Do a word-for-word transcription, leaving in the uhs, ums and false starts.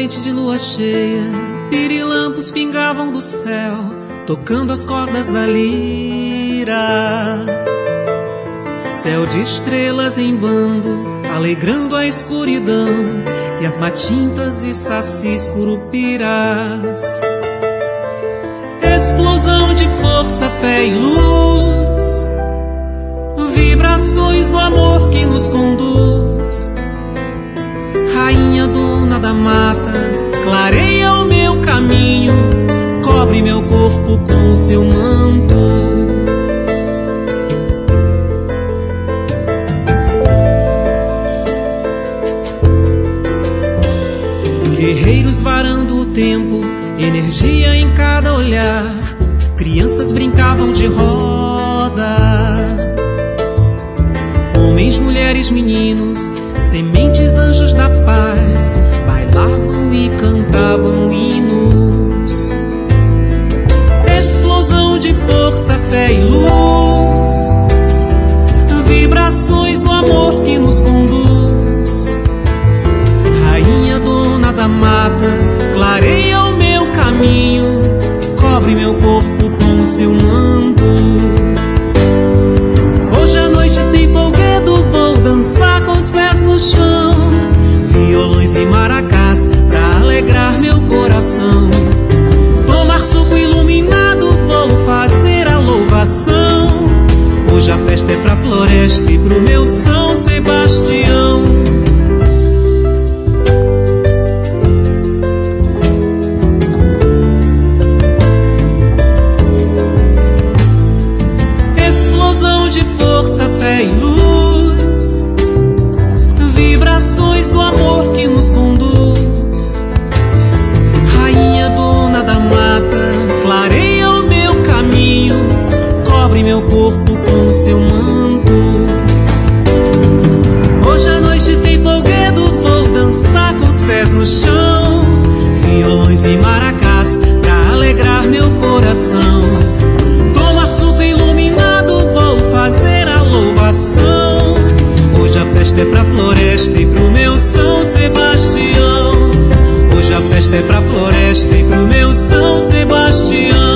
noite de lua cheia, pirilampos pingavam do céu, tocando as cordas da lira. Céu de estrelas em bando, alegrando a escuridão, e as matintas e sacis curupiras. Explosão de força, fé e luz, vibrações do amor que nos conduz. Rainha dona da mata, clareia o meu caminho, cobre meu corpo com seu manto. Guerreiros varando o tempo, energia em cada olhar. Crianças brincavam de roda, homens, mulheres, meninos, sementes, anjos da paz, bailavam e cantavam hinos. Explosão de força, fé e luz, vibrações do amor que nos conduz. Rainha dona da mata, clareia o meu caminho, cobre meu corpo com seu manto. Hoje à noite tem folguedo, vou dançar com os pés no chão, violões e maracás pra alegrar meu coração. Tomar suco iluminado, vou fazer a louvação. Hoje a festa é pra floresta e pro meu São Sebastião. Força, fé e luz, vibrações do amor que nos conduz. Rainha dona da mata, clareia o meu caminho, cobre meu corpo com seu manto. Hoje à noite tem folguedo, vou dançar com os pés no chão, violões e maracás pra alegrar meu coração. Tomar suco iluminado, vou fazer a louvação. Hoje a festa é pra floresta e pro meu São Sebastião. Hoje a festa é pra floresta e pro meu São Sebastião.